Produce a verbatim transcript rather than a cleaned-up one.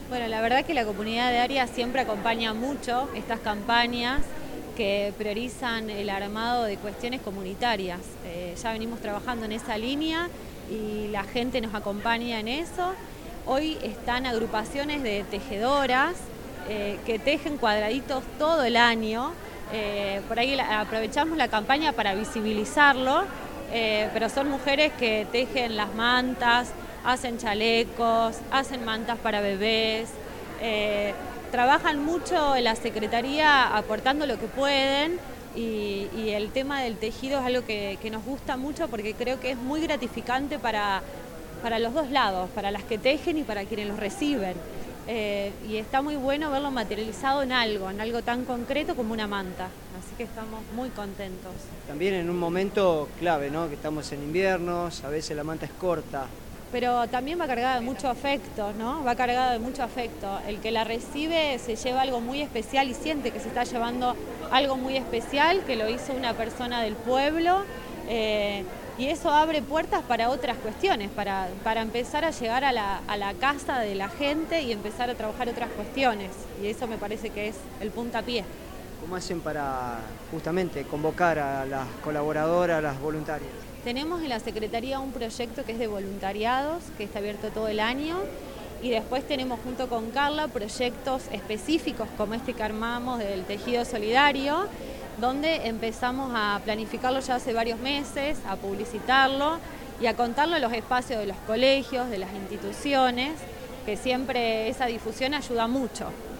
Bueno, la verdad que la comunidad de Arias siempre acompaña mucho estas campañas que priorizan el armado de cuestiones comunitarias. Eh, ya venimos trabajando en esa línea y la gente nos acompaña en eso. Hoy están agrupaciones de tejedoras eh, que tejen cuadraditos todo el año. Eh, por ahí la, aprovechamos la campaña para visibilizarlo, eh, pero son mujeres que tejen las mantas, hacen chalecos, hacen mantas para bebés, eh, trabajan mucho en la Secretaría aportando lo que pueden y, y el tema del tejido es algo que, que nos gusta mucho porque creo que es muy gratificante para, para los dos lados, para las que tejen y para quienes los reciben. Eh, y está muy bueno verlo materializado en algo, en algo tan concreto como una manta, así que estamos muy contentos. También en un momento clave, ¿no? Que estamos en inviernos, a veces la manta es corta. Pero también va cargada de mucho afecto, ¿no? Va cargada de mucho afecto. El que la recibe se lleva algo muy especial y siente que se está llevando algo muy especial, que lo hizo una persona del pueblo, eh, y eso abre puertas para otras cuestiones, para, para empezar a llegar a la, a la casa de la gente y empezar a trabajar otras cuestiones. Y eso me parece que es el puntapié. ¿Cómo hacen para justamente convocar a las colaboradoras, a las voluntarias? Tenemos en la Secretaría un proyecto que es de voluntariados, que está abierto todo el año, y después tenemos junto con Carla proyectos específicos como este que armamos del tejido solidario, donde empezamos a planificarlo ya hace varios meses, a publicitarlo y a contarlo en los espacios de los colegios, de las instituciones, que siempre esa difusión ayuda mucho.